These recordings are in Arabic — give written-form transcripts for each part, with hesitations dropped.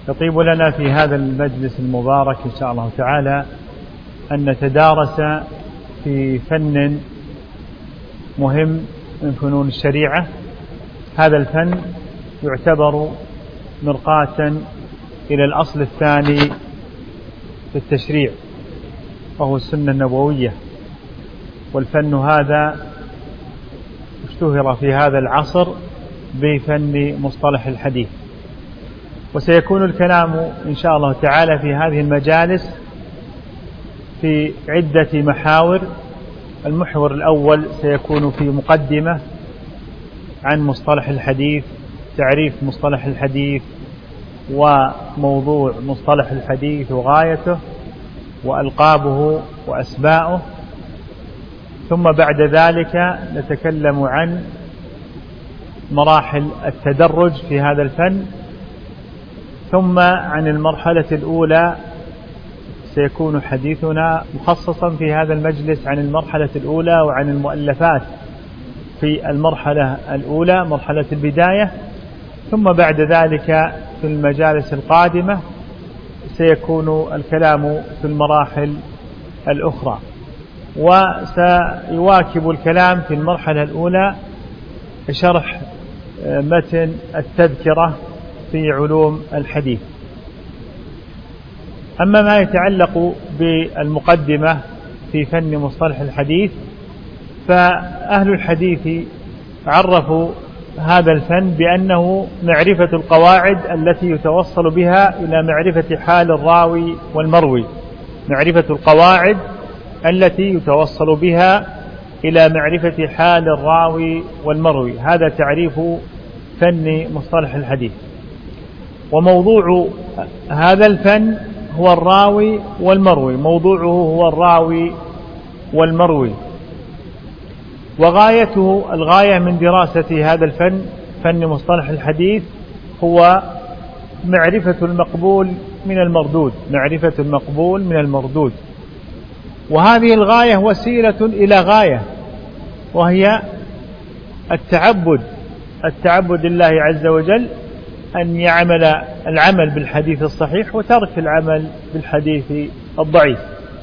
يطيب لنا في هذا المجلس المبارك إن شاء الله تعالى أن نتدارس في فن مهم من فنون الشريعة. هذا الفن يعتبر مرقاة إلى الأصل الثاني في التشريع وهو السنة النبوية، والفن هذا اشتهر في هذا العصر بفن مصطلح الحديث. وسيكون الكلام إن شاء الله تعالى في هذه المجالس في عدة محاور. المحور الأول سيكون في مقدمة عن مصطلح الحديث، تعريف مصطلح الحديث وموضوع مصطلح الحديث وغايته وألقابه وأسماؤه. ثم بعد ذلك نتكلم عن مراحل التدرج في هذا الفن. ثم عن المرحلة الأولى سيكون حديثنا مخصصا في هذا المجلس عن المرحلة الأولى وعن المؤلفات في المرحلة الأولى، مرحلة البداية. ثم بعد ذلك في المجالس القادمة سيكون الكلام في المراحل الأخرى. وسيواكب الكلام في المرحلة الأولى شرح متن التذكرة في علوم الحديث. أما ما يتعلق بالمقدمة في فن مصطلح الحديث، فأهل الحديث عرفوا هذا الفن بأنه معرفة القواعد التي يتوصل بها إلى معرفة حال الراوي والمروي، معرفة القواعد التي يتوصل بها إلى معرفة حال الراوي والمروي. هذا تعريف فن مصطلح الحديث. وموضوع هذا الفن هو الراوي والمروي، موضوعه هو الراوي والمروي. وغايته، الغاية من دراسة هذا الفن، فن مصطلح الحديث، هو معرفة المقبول من المردود، معرفة المقبول من المردود. وهذه الغاية وسيلة إلى غاية، وهي التعبد لله عز وجل، أن يعمل العمل بالحديث الصحيح وترك العمل بالحديث الضعيف.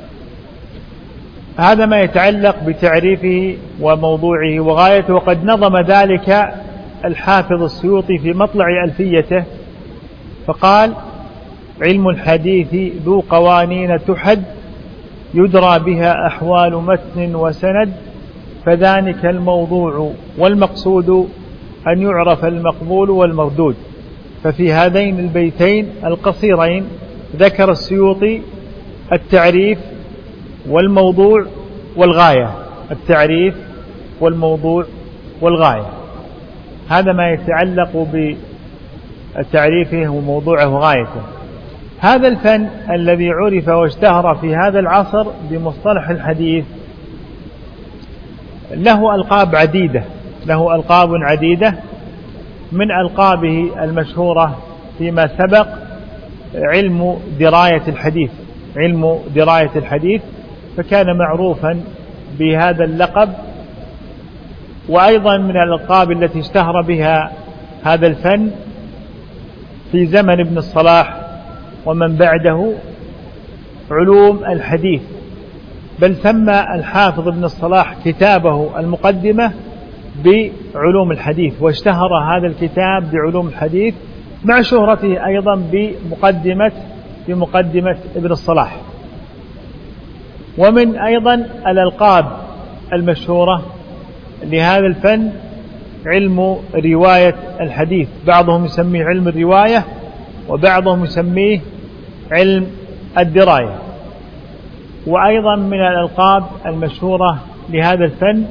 هذا ما يتعلق بتعريفه وموضوعه وغايته. وقد نظم ذلك الحافظ السيوطي في مطلع ألفيته فقال: علم الحديث ذو قوانين تحد، يدرى بها أحوال متن وسند، فذلك الموضوع والمقصود أن يعرف المقبول والمردود. ففي هذين البيتين القصيرين ذكر السيوطي التعريف والموضوع والغاية، التعريف والموضوع والغاية. هذا ما يتعلق بتعريفه وموضوعه وغايته. هذا الفن الذي عرف واشتهر في هذا العصر بمصطلح الحديث له ألقاب عديدة، له ألقاب عديدة. من ألقابه المشهورة فيما سبق علم دراية الحديث، علم دراية الحديث، فكان معروفا بهذا اللقب. وأيضا من الألقاب التي اشتهر بها هذا الفن في زمن ابن الصلاح ومن بعده علوم الحديث، بل سمى الحافظ ابن الصلاح كتابه المقدمة بعلوم الحديث، واشتهر هذا الكتاب بعلوم الحديث مع شهرته أيضا بمقدمة ابن الصلاح. ومن أيضا الألقاب المشهورة لهذا الفن علم رواية الحديث، بعضهم يسميه علم الرواية وبعضهم يسميه علم الدراية. وأيضا من الألقاب المشهورة لهذا الفن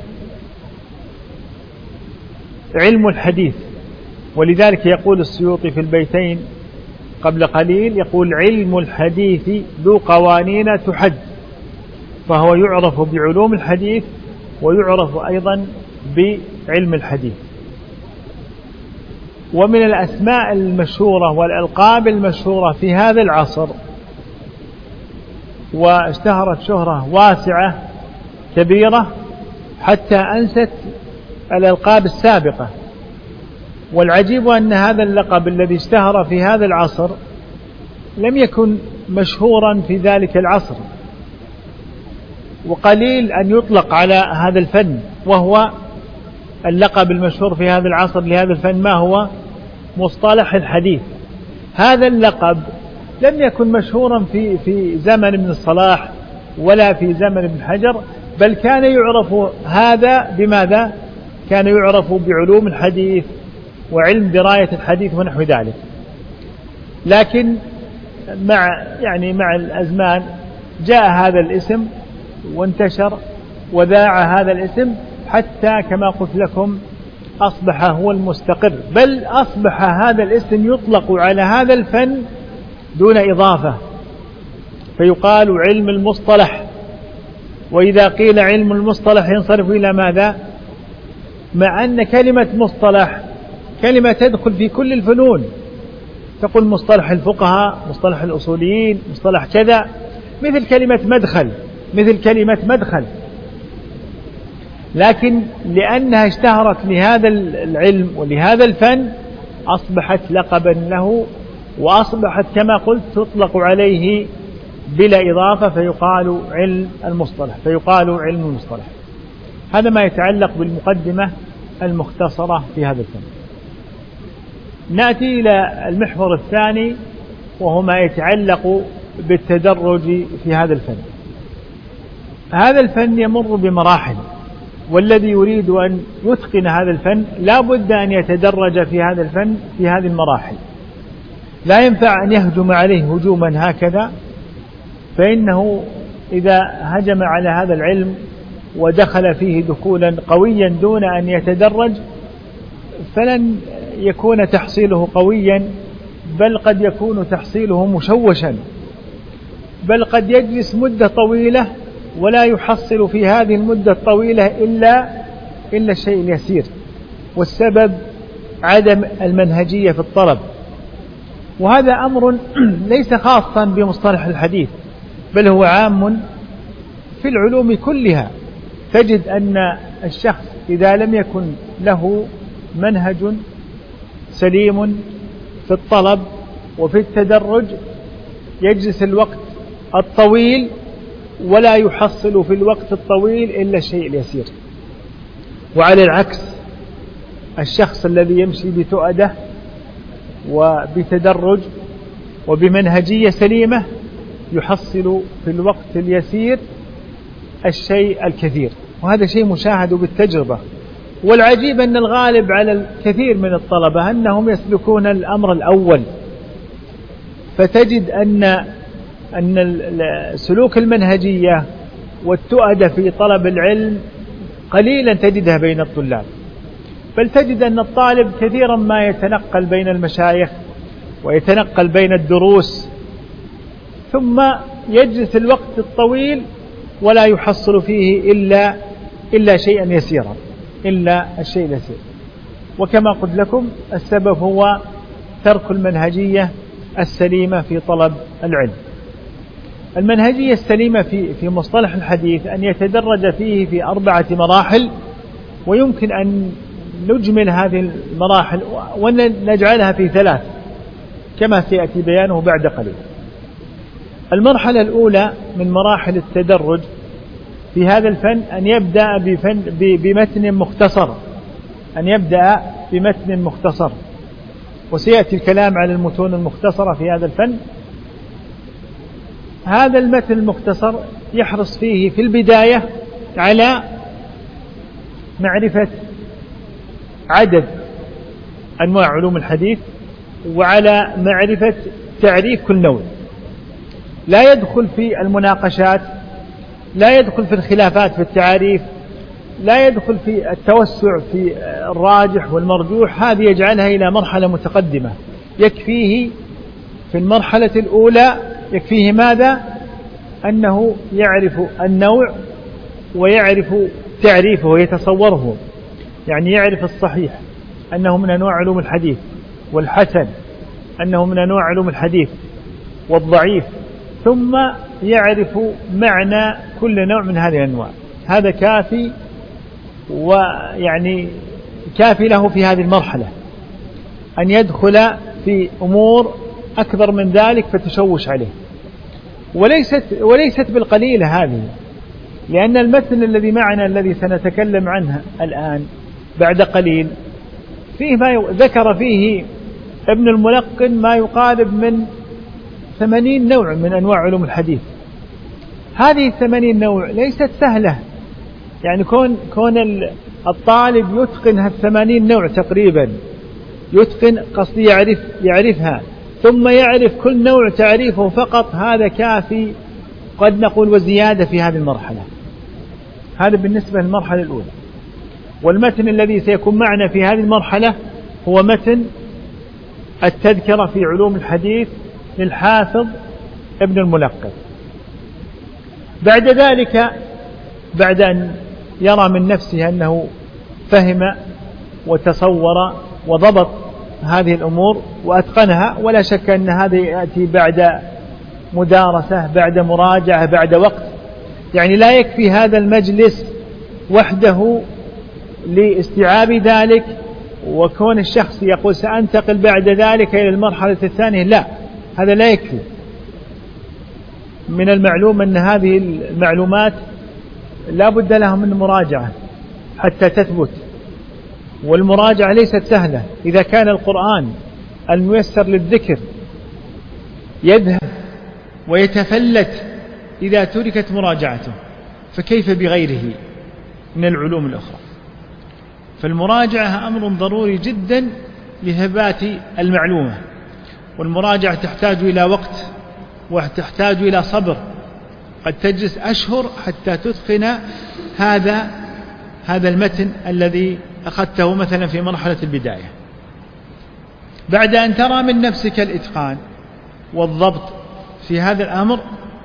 علم الحديث. ولذلك يقول السيوطي في البيتين قبل قليل، يقول: علم الحديث ذو قوانين تحد، فهو يعرف بعلوم الحديث ويعرف أيضا بعلم الحديث. ومن الأسماء المشهورة والألقاب المشهورة في هذا العصر واشتهرت شهرة واسعة كبيرة حتى أنست الألقاب السابقة. والعجيب أن هذا اللقب الذي اشتهر في هذا العصر لم يكن مشهورا في ذلك العصر، وقليل أن يطلق على هذا الفن، وهو اللقب المشهور في هذا العصر لهذا الفن ما هو؟ مصطلح الحديث. هذا اللقب لم يكن مشهورا في زمن ابن الصلاح ولا في زمن ابن حجر، بل كان يعرف هذا بماذا؟ كان يعرف بعلوم الحديث وعلم دراية الحديث ونحو ذلك. لكن مع الأزمان جاء هذا الاسم وانتشر وذاع هذا الاسم، حتى كما قلت لكم أصبح هو المستقر، بل أصبح هذا الاسم يطلق على هذا الفن دون إضافة، فيقال علم المصطلح. وإذا قيل علم المصطلح ينصرف إلى ماذا؟ مع أن كلمة مصطلح كلمة تدخل في كل الفنون، تقول مصطلح الفقهاء، مصطلح الأصوليين، مصطلح كذا، مثل كلمة مدخل، لكن لأنها اشتهرت لهذا العلم ولهذا الفن أصبحت لقبا له، وأصبحت كما قلت تطلق عليه بلا إضافة، فيقال علم المصطلح. هذا ما يتعلق بالمقدمة المختصرة في هذا الفن. نأتي إلى المحور الثاني، وهو ما يتعلق بالتدرج في هذا الفن. هذا الفن يمر بمراحل، والذي يريد أن يتقن هذا الفن لا بد أن يتدرج في هذا الفن في هذه المراحل. لا ينفع أن يهجم عليه هجوما هكذا، فإنه إذا هجم على هذا العلم ودخل فيه دخولا قويا دون أن يتدرج فلن يكون تحصيله قويا، بل قد يكون تحصيله مشوشا، بل قد يجلس مدة طويلة ولا يحصل في هذه المدة الطويلة إلا الشيء اليسير، والسبب عدم المنهجية في الطلب. وهذا أمر ليس خاصا بمصطلح الحديث، بل هو عام في العلوم كلها. تجد أن الشخص إذا لم يكن له منهج سليم في الطلب وفي التدرج يجلس الوقت الطويل ولا يحصل في الوقت الطويل إلا الشيء اليسير. وعلى العكس، الشخص الذي يمشي بتؤدة وبتدرج وبمنهجية سليمة يحصل في الوقت اليسير الشيء الكثير، وهذا شيء مشاهد بالتجربة. والعجيب أن الغالب على الكثير من الطلبة أنهم يسلكون الأمر الأول، فتجد أن سلوك المنهجية والتؤدة في طلب العلم قليلا تجدها بين الطلاب، بل تجد أن الطالب كثيرا ما يتنقل بين المشايخ ويتنقل بين الدروس، ثم يجلس الوقت الطويل ولا يحصل فيه إلا شيئا يسيرا، إلا الشيء اليسير. وكما قلت لكم السبب هو ترك المنهجية السليمة في طلب العلم. المنهجية السليمة في مصطلح الحديث أن يتدرج فيه في 4 مراحل، ويمكن أن نجمل هذه المراحل ونجعلها في 3 كما سيأتي بيانه بعد قليل. المرحلة الأولى من مراحل التدرج في هذا الفن أن يبدأ بمتن مختصر، وسيأتي الكلام على المتون المختصرة في هذا الفن. هذا المتن المختصر يحرص فيه في البداية على معرفة عدد أنواع علوم الحديث، وعلى معرفة تعريف كل نوع. لا يدخل في المناقشات، لا يدخل في الخلافات في التعاريف، لا يدخل في التوسع في الراجح والمرجوح، هذه يجعلها إلى مرحلة متقدمة. يكفيه في المرحلة الأولى يكفيه ماذا؟ أنه يعرف النوع ويعرف تعريفه ويتصوره، يعني يعرف الصحيح أنه من أنواع علوم الحديث، والحسن أنه من أنواع علوم الحديث، والضعيف، ثم يعرف معنى كل نوع من هذه الأنواع. هذا كافي، ويعني كافي له في هذه المرحلة أن يدخل في أمور أكبر من ذلك فتشوش عليه. وليست بالقليلة هذه، لأن المتن الذي معنا الذي سنتكلم عنه الآن بعد قليل فيه ما ذكر فيه ابن الملقن ما يقارب من 80 نوع من أنواع علوم الحديث. هذه 80 نوع ليست سهلة، يعني كون الطالب يتقن 80 نوع تقريبا، يتقن قصدي يعرفها ثم يعرف كل نوع تعريفه فقط، هذا كافي قد نقول وزيادة في هذه المرحلة. هذا بالنسبة للمرحلة الأولى. والمتن الذي سيكون معنا في هذه المرحلة هو متن التذكرة في علوم الحديث للحافظ ابن الملقن. بعد ذلك، بعد أن يرى من نفسه أنه فهم وتصور وضبط هذه الأمور وأتقنها، ولا شك أن هذا يأتي بعد مدارسة، بعد مراجعة، بعد وقت، يعني لا يكفي هذا المجلس وحده لاستيعاب ذلك، وكون الشخص يقول سأنتقل بعد ذلك إلى المرحلة الثانية، لا، هذا لا يكفي. من المعلوم أن هذه المعلومات لا بد لها من مراجعة حتى تثبت، والمراجعة ليست سهلة. إذا كان القرآن الميسر للذكر يذهب ويتفلت إذا تركت مراجعته، فكيف بغيره من العلوم الأخرى؟ فالمراجعة أمر ضروري جدا لثبات المعلومة، والمراجعة تحتاج إلى وقت وتحتاج إلى صبر، قد تجلس أشهر حتى تتقن هذا المتن الذي أخذته مثلا في مرحلة البداية. بعد أن ترى من نفسك الإتقان والضبط في هذا الأمر،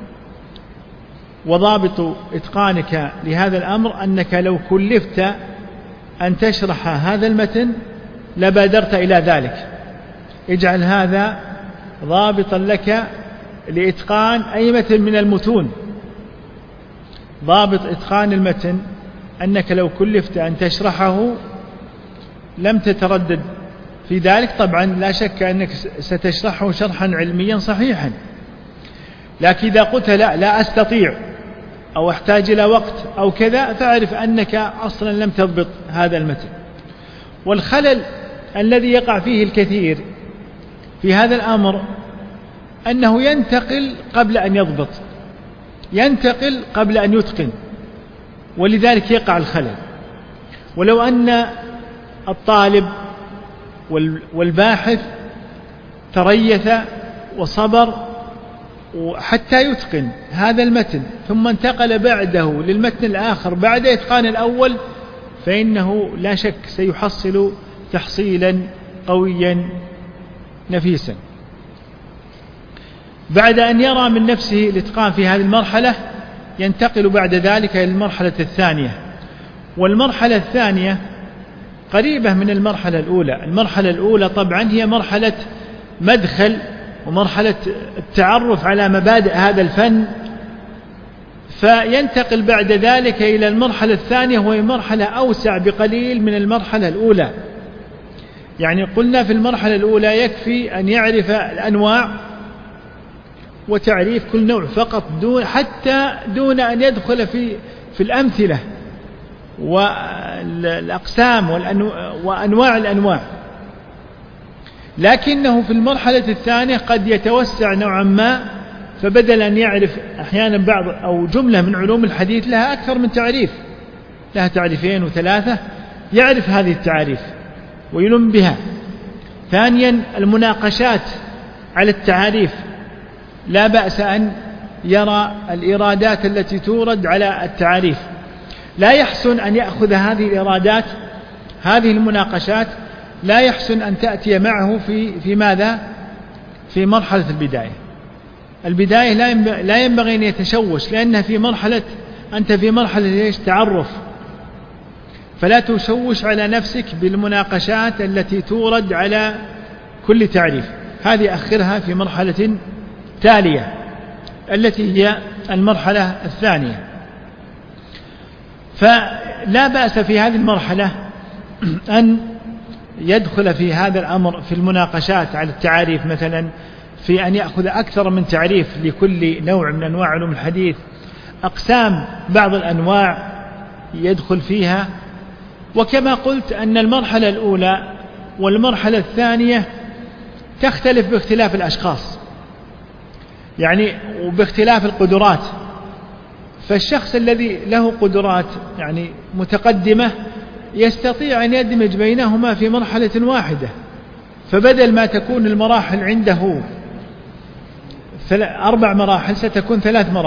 وضابط إتقانك لهذا الأمر أنك لو كلفت أن تشرح هذا المتن لبادرت إلى ذلك. اجعل هذا ضابطا لك لإتقان أي متن من المتون. ضابط إتقان المتن أنك لو كلفت أن تشرحه لم تتردد في ذلك. طبعا لا شك أنك ستشرحه شرحا علميا صحيحا، لكن إذا قلت لا أستطيع أو أحتاج إلى وقت أو كذا، فاعرف أنك أصلا لم تضبط هذا المتن. والخلل الذي يقع فيه الكثير في هذا الأمر أنه ينتقل قبل أن يضبط، ينتقل قبل أن يتقن، ولذلك يقع الخلل. ولو أن الطالب والباحث تريث وصبر حتى يتقن هذا المتن ثم انتقل بعده للمتن الآخر بعد إتقان الأول، فإنه لا شك سيحصل تحصيلا قويا نفيسا. بعد أن يرى من نفسه الإتقان في هذه المرحلة ينتقل بعد ذلك إلى المرحلة الثانية. والمرحلة الثانية قريبة من المرحلة الأولى. المرحلة الأولى طبعا هي مرحلة مدخل ومرحلة التعرف على مبادئ هذا الفن، فينتقل بعد ذلك إلى المرحلة الثانية وهي مرحلة أوسع بقليل من المرحلة الأولى. يعني قلنا في المرحلة الأولى يكفي أن يعرف الأنواع وتعريف كل نوع فقط دون أن يدخل في الأمثلة والأقسام وأنواع الأنواع. لكنه في المرحلة الثانية قد يتوسع نوعا ما، فبدل أن يعرف أحيانا بعض أو جملة من علوم الحديث لها أكثر من تعريف، لها تعريفين وثلاثة، يعرف هذه التعاريف ويلم بها. ثانيا المناقشات على التعاريف، لا بأس أن يرى الإرادات التي تورد على التعاريف. لا يحسن أن يأخذ هذه الإرادات، هذه المناقشات لا يحسن أن تأتي معه في ماذا؟ في مرحلة البداية لا ينبغي أن يتشوش، لأنها أنت في مرحلة تعرف، فلا تشوش على نفسك بالمناقشات التي تورد على كل تعريف. هذه أخرها في مرحلة تالية التي هي المرحلة الثانية. فلا بأس في هذه المرحلة أن يدخل في هذا الأمر في المناقشات على التعاريف، مثلا في أن يأخذ أكثر من تعريف لكل نوع من أنواع علوم الحديث، أقسام بعض الأنواع يدخل فيها. وكما قلت أن المرحلة الأولى والمرحلة الثانية تختلف باختلاف الأشخاص، يعني وباختلاف القدرات. فالشخص الذي له قدرات يعني متقدمة يستطيع أن يدمج بينهما في مرحلة واحدة، فبدل ما تكون المراحل عنده 4 مراحل ستكون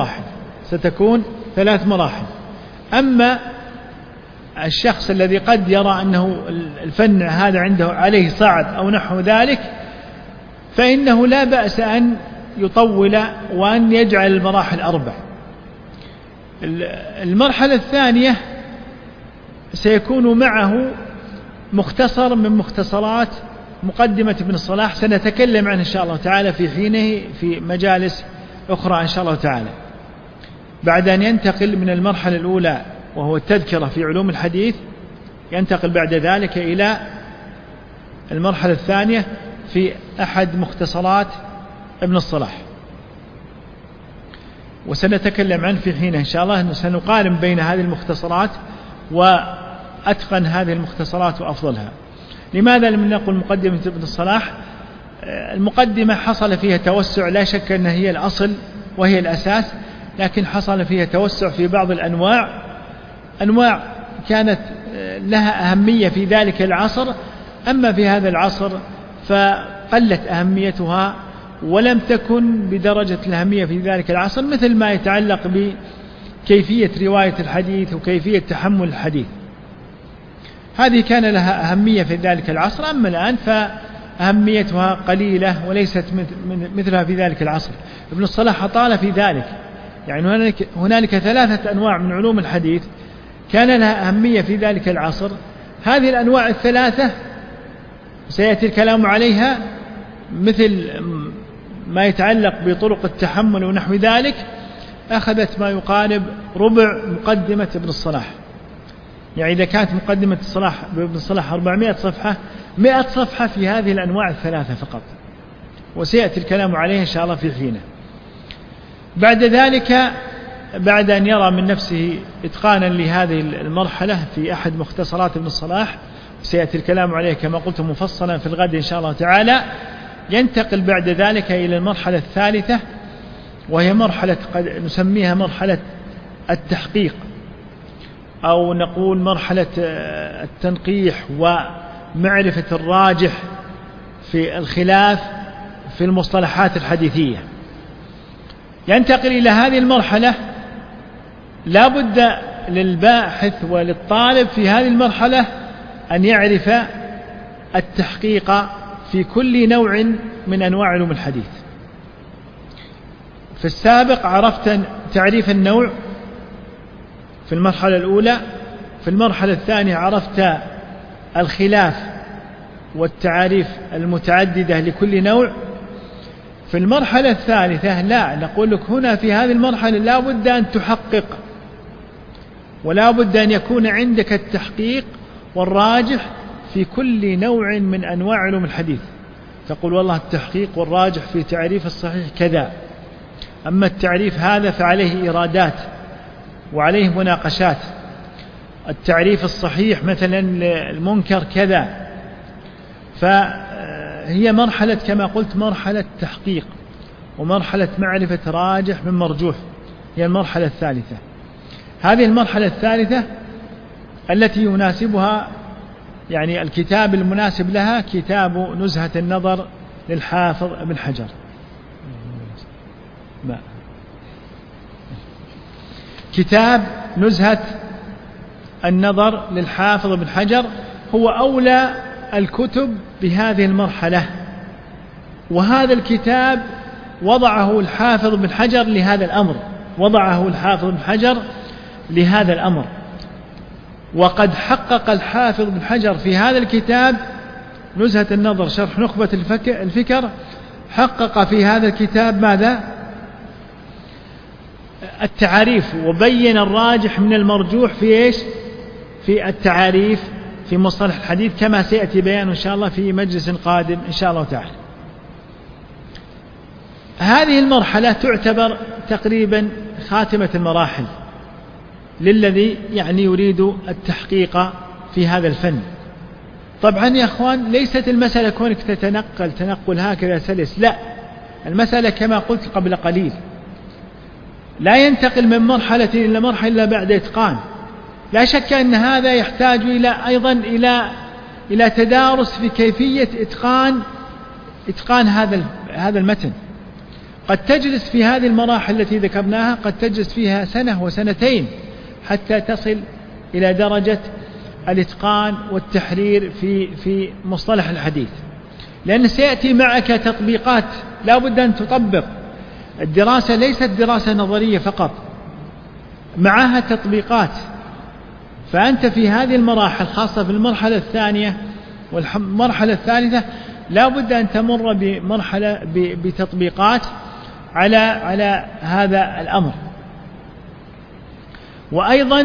3 مراحل. أما الشخص الذي قد يرى أنه الفن هذا عنده عليه صعب أو نحو ذلك، فإنه لا بأس أن يطول وأن يجعل المراحل 4. المرحلة الثانية سيكون معه مختصر من مختصرات مقدمة ابن الصلاح، سنتكلم عنه إن شاء الله تعالى في حينه في مجالس أخرى إن شاء الله تعالى. بعد أن ينتقل من المرحلة الأولى وهو التذكرة في علوم الحديث، ينتقل بعد ذلك إلى المرحلة الثانية في أحد مختصرات ابن الصلاح، وسنتكلم عنه في حينه إن شاء الله. سنقارن بين هذه المختصرات وأتقن هذه المختصرات وأفضلها. لماذا لم نقل مقدمة ابن الصلاح؟ المقدمة حصل فيها توسع، لا شك أنها هي الأصل وهي الأساس، لكن حصل فيها توسع في بعض أنواع كانت لها أهمية في ذلك العصر، أما في هذا العصر فقلت أهميتها ولم تكن بدرجة الأهمية في ذلك العصر، مثل ما يتعلق بكيفية رواية الحديث وكيفية تحمل الحديث. هذه كان لها أهمية في ذلك العصر، أما الآن فأهميتها قليلة وليست مثلها في ذلك العصر. ابن الصلاح طال في ذلك، يعني هنالك 3 أنواع من علوم الحديث كان لها أهمية في ذلك العصر. هذه الأنواع ال3 سيأتي الكلام عليها، مثل ما يتعلق بطرق التحمل ونحو ذلك، أخذت ما يقارب ربع مقدمة ابن الصلاح. يعني إذا كانت مقدمة ابن الصلاح 400 صفحة، 100 صفحة في هذه الأنواع ال3 فقط، وسيأتي الكلام عليه إن شاء الله في حينه. بعد ذلك، بعد أن يرى من نفسه إتقانا لهذه المرحلة في أحد مختصرات ابن الصلاح، سيأتي الكلام عليه كما قلت مفصلا في الغد إن شاء الله تعالى، ينتقل بعد ذلك إلى المرحلة الثالثة، وهي مرحلة قد نسميها مرحلة التحقيق، أو نقول مرحلة التنقيح ومعرفة الراجح في الخلاف في المصطلحات الحديثية. ينتقل إلى هذه المرحلة، لا بد للباحث وللطالب في هذه المرحلة أن يعرف التحقيق في كل نوع من أنواع علوم الحديث. في السابق عرفت تعريف النوع في المرحلة الأولى، في المرحلة الثانية عرفت الخلاف والتعاريف المتعددة لكل نوع. في المرحلة الثالثة لا، نقول لك هنا في هذه المرحلة لا بد أن تحقق، ولا بد أن يكون عندك التحقيق والراجح في كل نوع من أنواع علوم الحديث. تقول والله التحقيق والراجح في تعريف الصحيح كذا، أما التعريف هذا فعليه إرادات وعليه مناقشات. التعريف الصحيح مثلا المنكر كذا. فهي مرحلة كما قلت مرحلة تحقيق ومرحلة معرفة راجح من مرجوح، هي المرحلة الثالثة. هذه المرحلة الثالثة التي يناسبها يعني الكتاب المناسب لها كتاب نزهة النظر للحافظ ابن حجر. كتاب نزهة النظر للحافظ ابن حجر هو أولى الكتب بهذه المرحلة، وهذا الكتاب وضعه الحافظ ابن حجر لهذا الأمر، وضعه الحافظ ابن حجر لهذا الأمر. وقد حقق الحافظ ابن حجر في هذا الكتاب نزهة النظر شرح نخبة الفكر، حقق في هذا الكتاب ماذا؟ التعاريف، وبين الراجح من المرجوح في إيش؟ في التعاريف في مصطلح الحديث، كما سيأتي بيان إن شاء الله في مجلس قادم إن شاء الله تعالى. هذه المرحلة تعتبر تقريبا خاتمة المراحل للذي يعني يريد التحقيق في هذا الفن. طبعا يا أخوان ليست المسألة كونك تنقل هكذا سلس، لا، المسألة كما قلت قبل قليل لا ينتقل من مرحلة إلى مرحلة إلا بعد إتقان. لا شك أن هذا يحتاج أيضا إلى تدارس في كيفية إتقان هذا المتن. قد تجلس في هذه المراحل التي ذكرناها قد تجلس فيها سنة وسنتين حتى تصل إلى درجة الإتقان والتحرير في مصطلح الحديث، لأن سيأتي معك تطبيقات لا بد أن تطبق. الدراسة ليست دراسة نظرية فقط، معها تطبيقات. فأنت في هذه المراحل خاصة في المرحلة الثانية والمرحلة الثالثة لا بد أن تمر بتطبيقات على هذا الأمر. وأيضا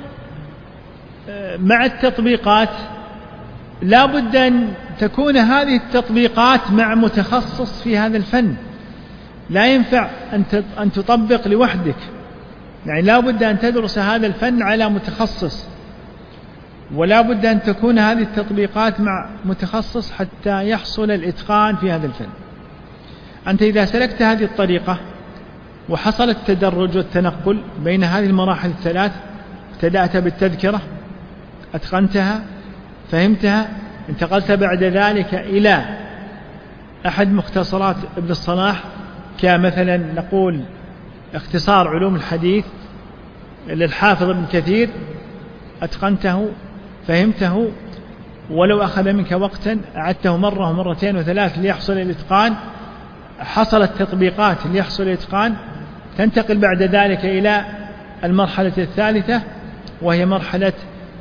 مع التطبيقات لا بد أن تكون هذه التطبيقات مع متخصص في هذا الفن. لا ينفع أن تطبق لوحدك، يعني لا بد أن تدرس هذا الفن على متخصص، ولا بد أن تكون هذه التطبيقات مع متخصص حتى يحصل الإتقان في هذا الفن. أنت إذا سلكت هذه الطريقة وحصل التدرج والتنقل بين هذه المراحل الثلاث، ابتدأت بالتذكرة، أتقنتها، فهمتها، انتقلت بعد ذلك إلى أحد مختصرات ابن الصلاح كمثلا نقول اختصار علوم الحديث للحافظ ابن كثير، أتقنته، فهمته، ولو أخذ منك وقتا أعدته مرة ومرتين وثلاث ليحصل الإتقان، حصلت تطبيقات ليحصل الإتقان. تنتقل بعد ذلك إلى المرحلة الثالثة وهي مرحلة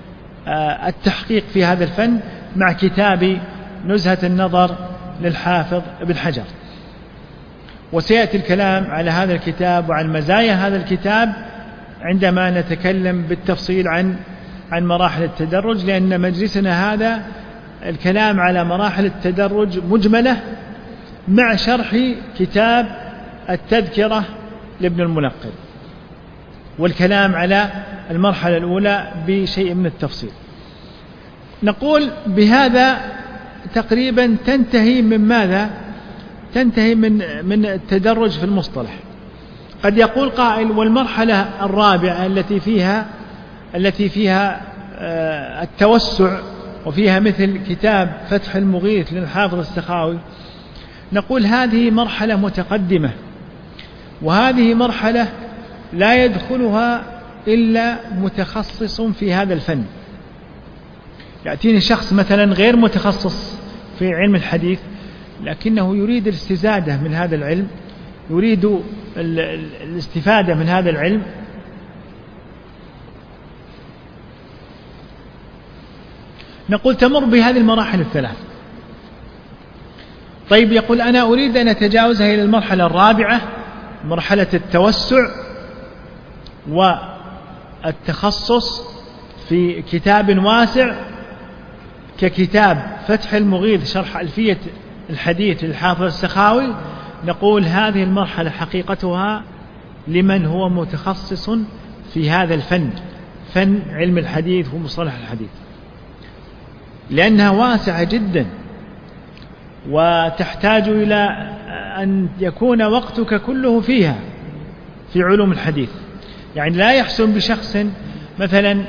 التحقيق في هذا الفن مع كتاب نزهة النظر للحافظ ابن حجر. وسيأتي الكلام على هذا الكتاب وعن مزايا هذا الكتاب عندما نتكلم بالتفصيل عن مراحل التدرج، لأن مجلسنا هذا الكلام على مراحل التدرج مجملة مع شرح كتاب التذكرة لابن الملقن والكلام على المرحلة الأولى بشيء من التفصيل. نقول بهذا تقريبا تنتهي من ماذا؟ تنتهي من التدرج في المصطلح. قد يقول قائل والمرحلة الرابعة التي فيها التوسع وفيها مثل كتاب فتح المغيث للحافظ السخاوي، نقول هذه مرحلة متقدمة، وهذه مرحلة لا يدخلها إلا متخصص في هذا الفن. يأتيني شخص مثلا غير متخصص في علم الحديث لكنه يريد الاستزادة من هذا العلم، يريد الاستفادة من هذا العلم، نقول تمر بهذه المراحل الثلاث. طيب يقول أنا أريد أن أتجاوزها إلى المرحلة الرابعة، مرحلة التوسع والتخصص في كتاب واسع ككتاب فتح المغيث شرح ألفية الحديث للحافظ السخاوي. نقول هذه المرحلة حقيقتها لمن هو متخصص في هذا الفن، فن علم الحديث ومصطلح الحديث، لأنها واسعة جدا وتحتاج إلى أن يكون وقتك كله فيها في علوم الحديث. يعني لا يحسن بشخص مثلا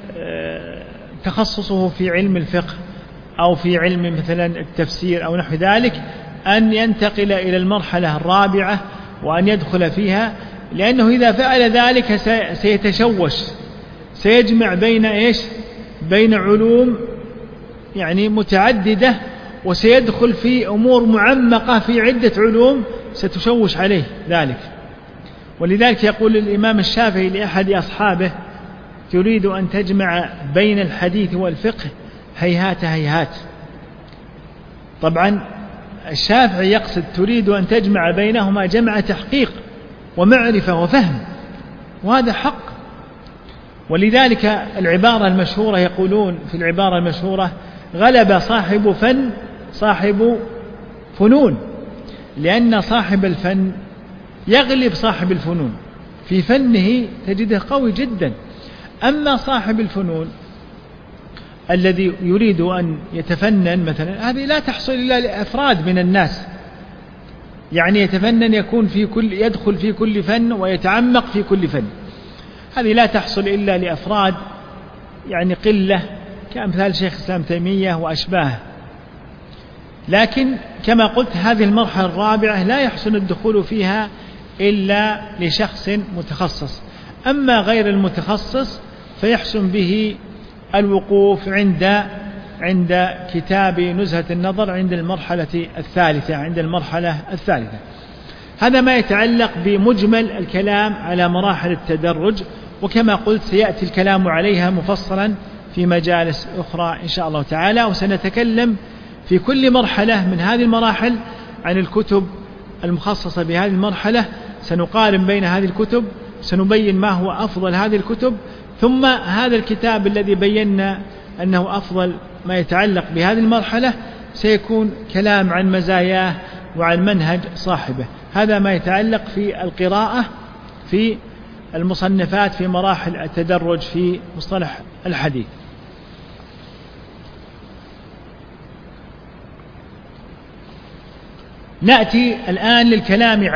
تخصصه في علم الفقه أو في علم مثلا التفسير أو نحو ذلك أن ينتقل إلى المرحلة الرابعة وأن يدخل فيها، لأنه إذا فعل ذلك سيتشوش، سيجمع بين علوم يعني متعددة، وسيدخل في أمور معمقة في عدة علوم ستشوش عليه ذلك. ولذلك يقول الإمام الشافعي لأحد أصحابه تريد أن تجمع بين الحديث والفقه هيهات هيهات. طبعا الشافعي يقصد تريد أن تجمع بينهما جمع تحقيق ومعرفة وفهم، وهذا حق. ولذلك العبارة المشهورة يقولون في العبارة المشهورة غلب صاحب فن صاحب فنون. لأن صاحب الفن يغلب صاحب الفنون، في فنه تجده قوي جدا. أما صاحب الفنون الذي يريد أن يتفنن مثلا، هذه لا تحصل إلا لأفراد من الناس، يعني يتفنن يدخل في كل فن ويتعمق في كل فن، هذه لا تحصل إلا لأفراد يعني قلة كأمثال شيخ الإسلام تيمية وأشباهه. لكن كما قلت هذه المرحلة الرابعة لا يحسن الدخول فيها إلا لشخص متخصص. أما غير المتخصص فيحسن به الوقوف عند كتاب نزهة النظر عند المرحلة الثالثة. هذا ما يتعلق بمجمل الكلام على مراحل التدرج، وكما قلت سيأتي الكلام عليها مفصلا في مجالس أخرى إن شاء الله تعالى. وسنتكلم في كل مرحلة من هذه المراحل عن الكتب المخصصة بهذه المرحلة، سنقارن بين هذه الكتب، سنبين ما هو أفضل هذه الكتب، ثم هذا الكتاب الذي بينا أنه أفضل ما يتعلق بهذه المرحلة سيكون كلام عن مزاياه وعن منهج صاحبه. هذا ما يتعلق في القراءة في المصنفات في مراحل التدرج في مصطلح الحديث. نأتي الآن للكلام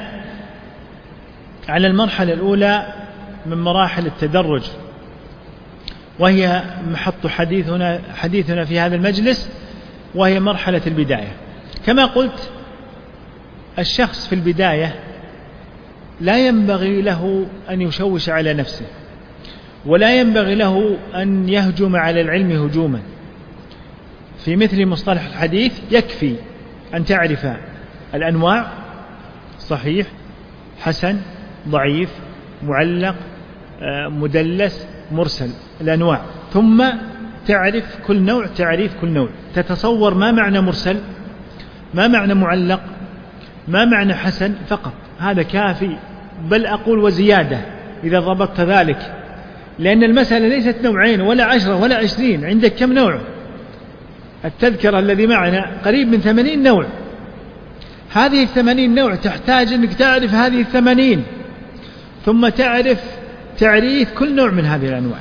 على المرحلة الأولى من مراحل التدرج، وهي محط حديثنا في هذا المجلس، وهي مرحلة البداية. كما قلت الشخص في البداية لا ينبغي له أن يشوش على نفسه، ولا ينبغي له أن يهجم على العلم هجوما. في مثل مصطلح الحديث يكفي أن تعرف الأنواع: صحيح، حسن، ضعيف، معلق، مدلس، مرسل، الأنواع، ثم تعرف كل نوع، تعريف كل نوع، تتصور ما معنى مرسل، ما معنى معلق، ما معنى حسن، فقط هذا كافي، بل أقول وزيادة إذا ضبطت ذلك، لأن المسألة ليست نوعين ولا 10 ولا 20، عندك كم نوع؟ التذكرة الذي معنا قريب من 80 نوع. هذه 80 نوع تحتاج أنك تعرف هذه 80، ثم تعرف تعريف كل نوع من هذه الأنواع.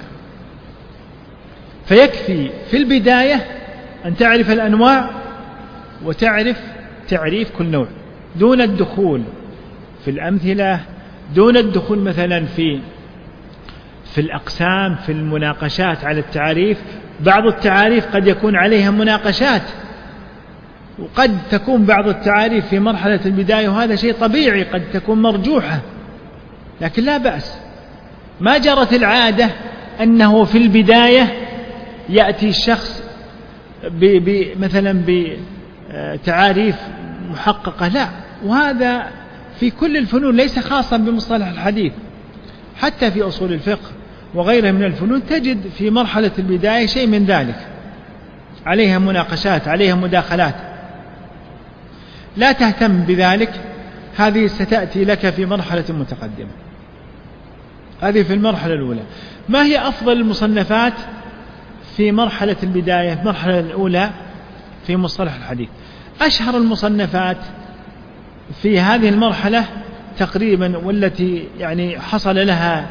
فيكفي في البداية أن تعرف الأنواع وتعرف تعريف كل نوع، دون الدخول في الأمثلة، دون الدخول مثلا في الأقسام، في المناقشات على التعريف. بعض التعاريف قد يكون عليها مناقشات، وقد تكون بعض التعاريف في مرحلة البداية، وهذا شيء طبيعي، قد تكون مرجوحة، لكن لا بأس. ما جرت العادة أنه في البداية يأتي الشخص مثلا بتعاريف محققة، لا، وهذا في كل الفنون، ليس خاصا بمصطلح الحديث، حتى في أصول الفقه وغيرها من الفنون تجد في مرحلة البداية شيء من ذلك، عليها مناقشات، عليها مداخلات. لا تهتم بذلك، هذه ستأتي لك في مرحلة متقدمة. هذه في المرحلة الأولى. ما هي أفضل المصنفات في مرحلة البداية، المرحلة الأولى في مصطلح الحديث؟ أشهر المصنفات في هذه المرحلة تقريبا، والتي يعني حصل لها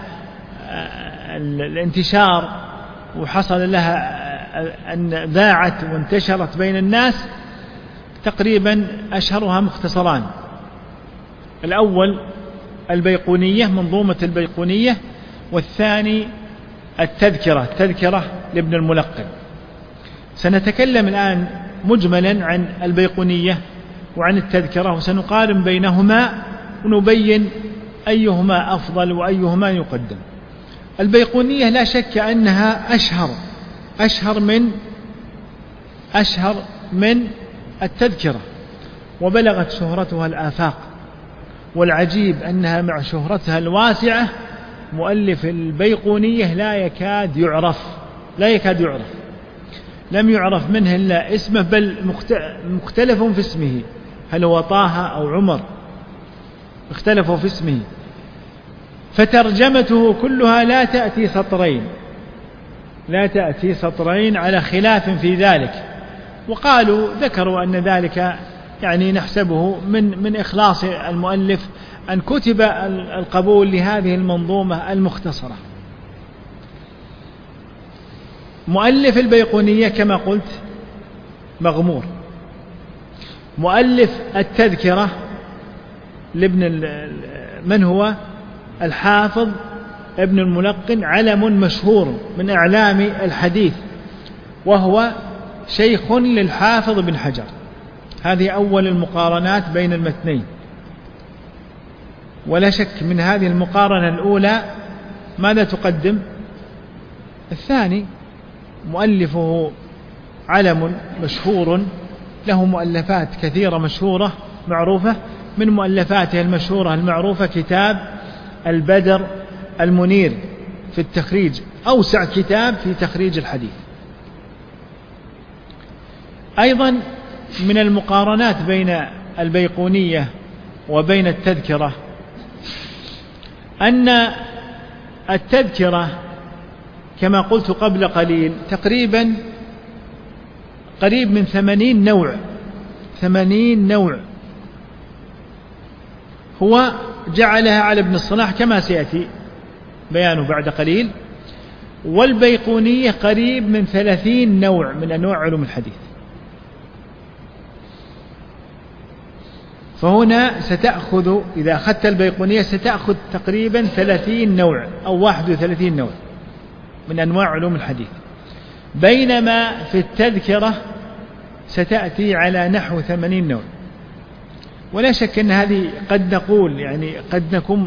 الانتشار وحصل لها أن ذاعت وانتشرت بين الناس، تقريبا أشهرها مختصران. الأول البيقونية، منظومة البيقونية، والثاني التذكرة لابن الملقن. سنتكلم الآن مجملا عن البيقونية وعن التذكرة، وسنقارن بينهما ونبين أيهما أفضل وأيهما يقدم. البيقونية لا شك أنها أشهر من التذكرة، وبلغت شهرتها الآفاق. والعجيب أنها مع شهرتها الواسعة مؤلف البيقونية لا يكاد يعرف، لم يعرف منه إلا اسمه، بل مختلف في اسمه، هل هو طه أو عمر، اختلفوا في اسمه. فترجمته كلها لا تأتي سطرين على خلاف في ذلك، وقالوا ذكروا أن ذلك يعني نحسبه من إخلاص المؤلف أن كتب القبول لهذه المنظومة المختصرة. مؤلف البيقونية كما قلت مغمور. مؤلف التذكرة من هو؟ الحافظ ابن الملقن، علم مشهور من أعلام الحديث، وهو شيخ للحافظ بن حجر. هذه أول المقارنات بين المتنين، ولا شك من هذه المقارنة الأولى ماذا تقدم؟ الثاني. مؤلفه علم مشهور له مؤلفات كثيرة مشهورة معروفة، من مؤلفاته المشهورة المعروفة كتاب البدر المنير في التخريج، أوسع كتاب في تخريج الحديث. أيضا من المقارنات بين البيقونية وبين التذكرة أن التذكرة كما قلت قبل قليل تقريبا قريب من 80 نوع هو جعلها على ابن الصلاح كما سيأتي بيانه بعد قليل، والبيقونية قريب من 30 نوع من أنواع علوم الحديث. فهنا ستأخذ إذا أخذت البيقونية ستأخذ تقريبا 30 نوع أو 31 نوع من أنواع علوم الحديث، بينما في التذكرة ستأتي على نحو 80 نوع. ولا شك أن هذه قد نقول يعني قد نكون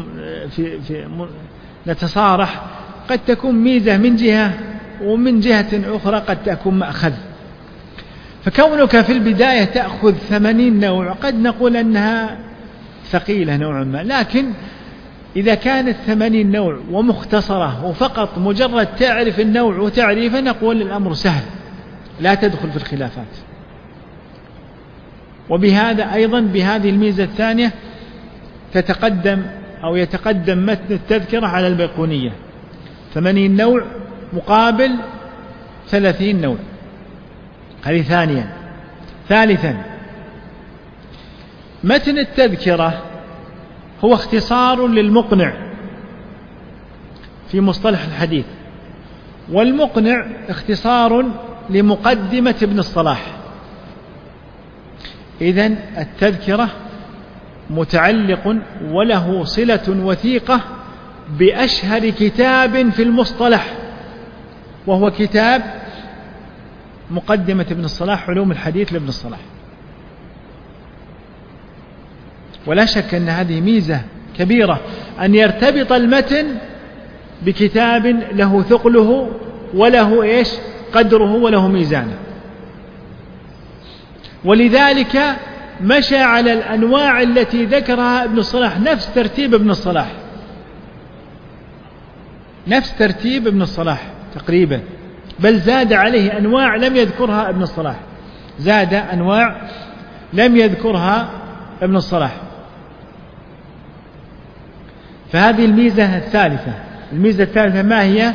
نتصارح، قد تكون ميزة من جهة، ومن جهة أخرى قد تكون مأخذ. فكونك في البداية تأخذ 80 نوع قد نقول أنها ثقيلة نوعا ما، لكن إذا كانت 80 نوع ومختصرة وفقط مجرد تعرف النوع وتعريفه نقول الأمر سهل لا تدخل في الخلافات. وبهذا أيضا بهذه الميزة الثانية تتقدم أو يتقدم متن التذكرة على البيقونية، 80 نوع مقابل 30 نوع. هذه ثانيا. ثالثا، متن التذكرة هو اختصار للمقنع في مصطلح الحديث، والمقنع اختصار لمقدمة ابن الصلاح. إذن التذكرة متعلق وله صلة وثيقة بأشهر كتاب في المصطلح، وهو كتاب مقدمة ابن الصلاح، علوم الحديث لابن الصلاح. ولا شك أن هذه ميزة كبيرة أن يرتبط المتن بكتاب له ثقله وله قدره وله ميزانه. ولذلك مشى على الأنواع التي ذكرها ابن الصلاح نفس ترتيب ابن الصلاح، نفس ترتيب ابن الصلاح تقريبا، بل زاد عليه أنواع لم يذكرها ابن الصلاح، زاد أنواع لم يذكرها ابن الصلاح. فهذه الميزة الثالثة. الميزة الثالثة ما هي؟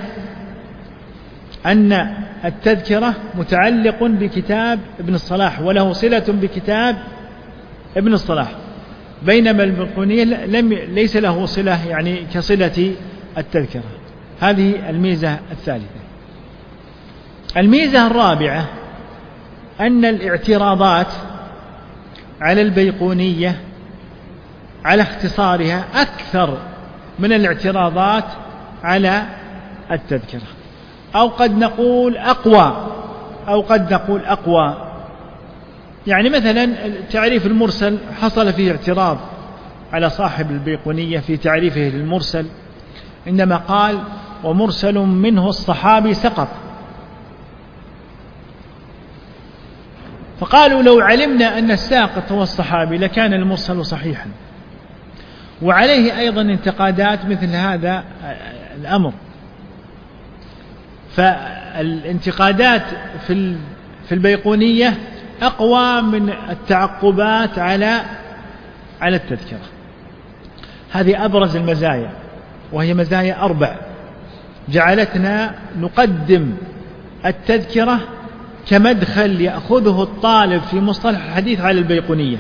أن التذكرة متعلق بكتاب ابن الصلاح وله صلة بكتاب ابن الصلاح، بينما البيقونية ليس له صلة يعني كصلة التذكرة. هذه الميزة الثالثة. الميزة الرابعة أن الاعتراضات على البيقونية على اختصارها أكثر من الاعتراضات على التذكرة، أو قد نقول أقوى. يعني مثلا تعريف المرسل حصل فيه اعتراض على صاحب البيقونية في تعريفه للمرسل عندما قال ومرسل منه الصحابي سقط. فقالوا لو علمنا أن الساقط هو الصحابي لكان المرسل صحيحا. وعليه أيضا انتقادات مثل هذا الأمر. فالانتقادات في البيقونية أقوى من التعقبات على التذكرة. هذه أبرز المزايا، وهي مزايا 4 جعلتنا نقدم التذكرة كمدخل يأخذه الطالب في مصطلح الحديث على البيقونية.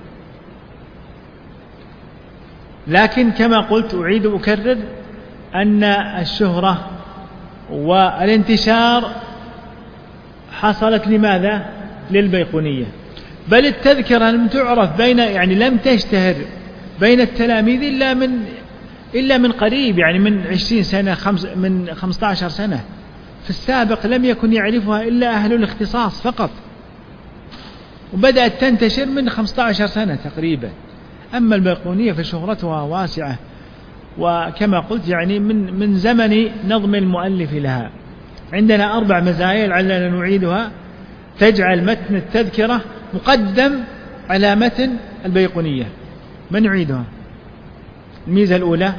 لكن كما قلت أعيد وأكرر أن الشهرة والانتشار حصلت لماذا؟ للبيقونية. بل التذكرة لم تعرف لم تشتهر بين التلاميذ إلا من قريب، يعني من 20 سنة من 15 سنة. في السابق لم يكن يعرفها إلا أهل الاختصاص فقط، وبدأت تنتشر من 15 سنة تقريبا. أما البيقونية فشهرتها واسعة، وكما قلت يعني من زمن نظم المؤلف لها. عندنا 4 مزايا لعلنا نعيدها تجعل متن التذكرة مقدم على متن البيقونية. من نعيدها؟ الميزة الأولى،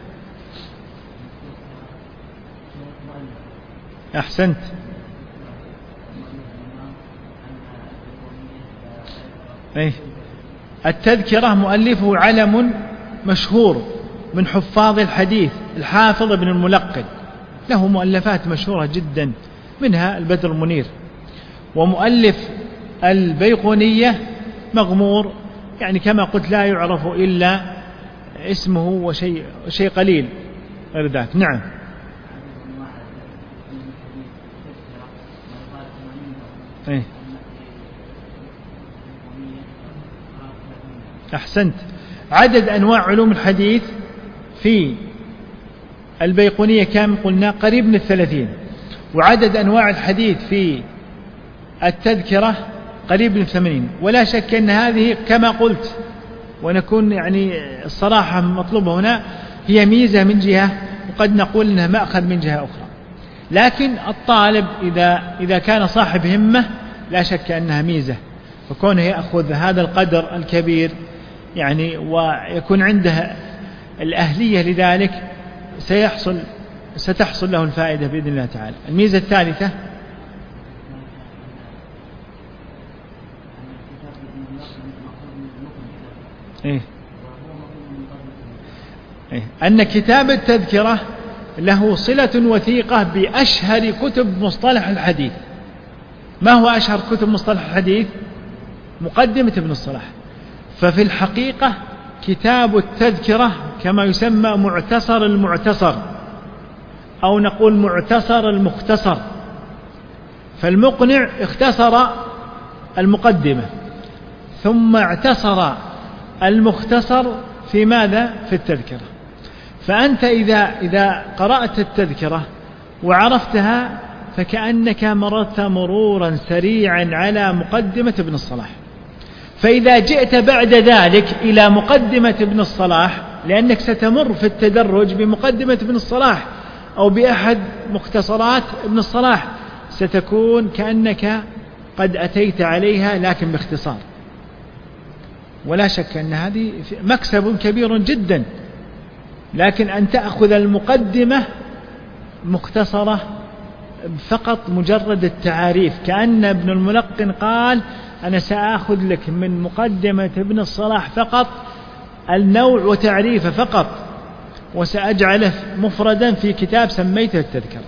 أحسنت، التذكرة مؤلفه علم مشهور من حفاظ الحديث، الحافظ ابن الملقن، له مؤلفات مشهورة جدا منها البدر المنير. ومؤلف البيقونية مغمور، يعني كما قلت لا يعرف إلا اسمه وشيء قليل غير ذلك. نعم. أحسنت. عدد أنواع علوم الحديث في البيقونية كم قلنا؟ قريب من 30. وعدد أنواع الحديث في التذكرة قريب من 80. ولا شك أن هذه كما قلت، ونكون يعني الصراحة مطلوبة هنا، هي ميزة من جهة، وقد نقول أنها مأخذ من جهة أخرى. لكن الطالب إذا كان صاحب همة لا شك أنها ميزة، فكونه يأخذ هذا القدر الكبير يعني ويكون عنده الأهلية لذلك ستحصل له الفائدة بإذن الله تعالى. الميزة الثالثة أن كتاب التذكرة له صلة وثيقة بأشهر كتب مصطلح الحديث. ما هو أشهر كتب مصطلح الحديث؟ مقدمة ابن الصلاح. ففي الحقيقة كتاب التذكرة كما يسمى معتصر المعتصر، أو نقول معتصر المختصر. فالمقنع اختصر المقدمة، ثم اعتصر المختصر في ماذا؟ في التذكرة. فأنت إذا قرأت التذكرة وعرفتها فكأنك مررت مرورا سريعا على مقدمة ابن الصلاح. فإذا جئت بعد ذلك إلى مقدمة ابن الصلاح، لأنك ستمر في التدرج بمقدمة ابن الصلاح أو بأحد مختصرات ابن الصلاح، ستكون كأنك قد أتيت عليها لكن باختصار. ولا شك أن هذه مكسب كبير جدا. لكن أن تأخذ المقدمة مختصرة فقط مجرد التعاريف، كأن ابن الملقن قال أنا سأخذ لك من مقدمة ابن الصلاح فقط النوع وتعريفه فقط، وسأجعله مفردا في كتاب سميته التذكرة.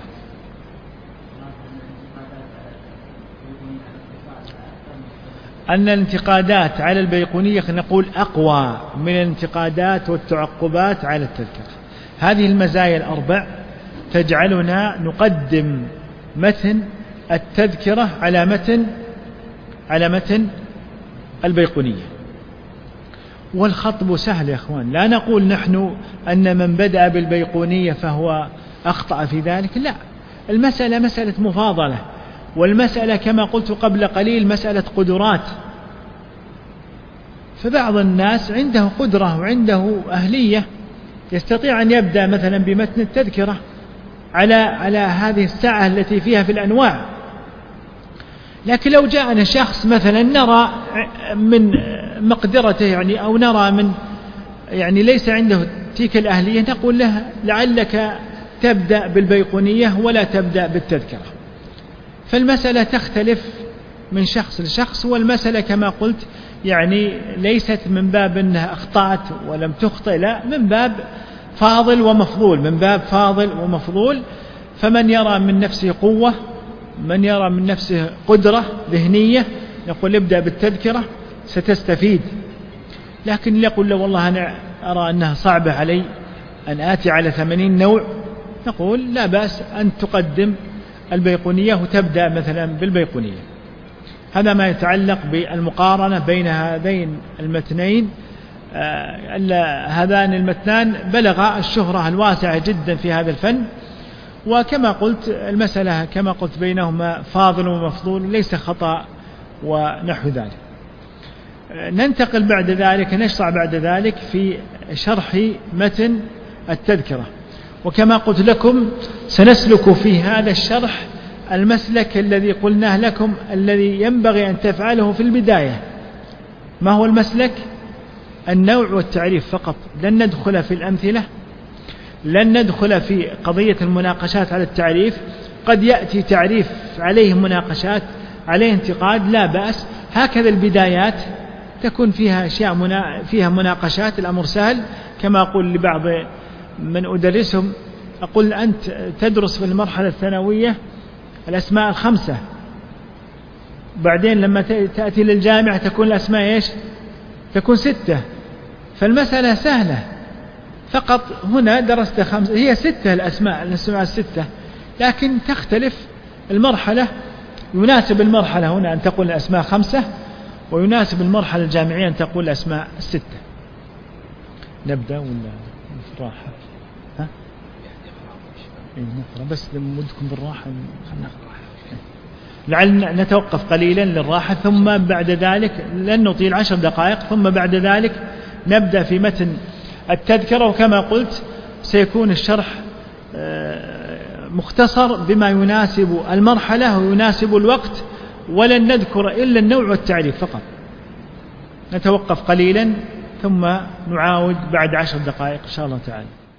أن الانتقادات على البيقونية نقول أقوى من الانتقادات والتعقبات على التذكرة. هذه المزايا ال4 تجعلنا نقدم متن التذكرة على متن البيقونية. والخطب سهل يا أخوان، لا نقول نحن أن من بدأ بالبيقونية فهو أخطأ في ذلك، لا، المسألة مسألة مفاضلة، والمسألة كما قلت قبل قليل مسألة قدرات. فبعض الناس عنده قدرة وعنده أهلية يستطيع أن يبدأ مثلا بمتن التذكرة على هذه الساعة التي فيها في الأنواع. لكن لو جاءنا شخص مثلا نرى من مقدرته يعني أو نرى من يعني ليس عنده تلك الأهلية، نقول له لعلك تبدأ بالبيقونية ولا تبدأ بالتذكرة. فالمسألة تختلف من شخص لشخص، والمسألة كما قلت يعني ليست من باب أنها أخطأت ولم تخطئ، لا، من باب فاضل ومفضول، من باب فاضل ومفضول. فمن يرى من نفسه قوة من يرى من نفسه قدرة ذهنية نقول ابدأ بالتذكرة ستستفيد. لكن يقول له والله أنا أرى أنها صعبة علي أن آتي على 80 نوع، نقول لا بأس أن تقدم البيقونية وتبدأ مثلا بالبيقونية. هذا ما يتعلق بالمقارنة بين هذين المتنين. هذان المتنان بلغ الشهرة الواسعة جدا في هذا الفن، وكما قلت المسألة كما قلت بينهما فاضل ومفضول ليس خطأ ونحو ذلك. ننتقل بعد ذلك، نشرع بعد ذلك في شرح متن التذكرة. وكما قلت لكم سنسلك في هذا الشرح المسلك الذي قلناه لكم الذي ينبغي أن تفعله في البداية. ما هو المسلك؟ النوع والتعريف فقط، لن ندخل في الأمثلة، لن ندخل في قضية المناقشات على التعريف. قد يأتي تعريف عليه مناقشات عليه انتقاد، لا بأس. هكذا البدايات تكون فيها أشياء فيها مناقشات، الأمر سهل. كما أقول لبعض من أدرسهم، أقول أنت تدرس في المرحلة الثانوية الأسماء 5، بعدين لما تأتي للجامعة تكون الأسماء إيش؟ تكون 6. فالمسألة سهلة، فقط هنا درست 5، هي 6 الأسماء 6، لكن تختلف المرحلة. يناسب المرحلة هنا أن تقول الأسماء 5، ويناسب المرحلة الجامعية أن تقول الأسماء 6. نبدأ ولا في الراحة؟ ها؟ نقرأ بس مدكم بالراحة. لعل نتوقف قليلا للراحة، ثم بعد ذلك لن نطيل 10 دقائق، ثم بعد ذلك نبدأ في متن التذكرة. وكما قلت سيكون الشرح مختصر بما يناسب المرحلة ويناسب الوقت، ولن نذكر إلا النوع والتعريف فقط. نتوقف قليلا ثم نعاود بعد 10 دقائق إن شاء الله تعالى.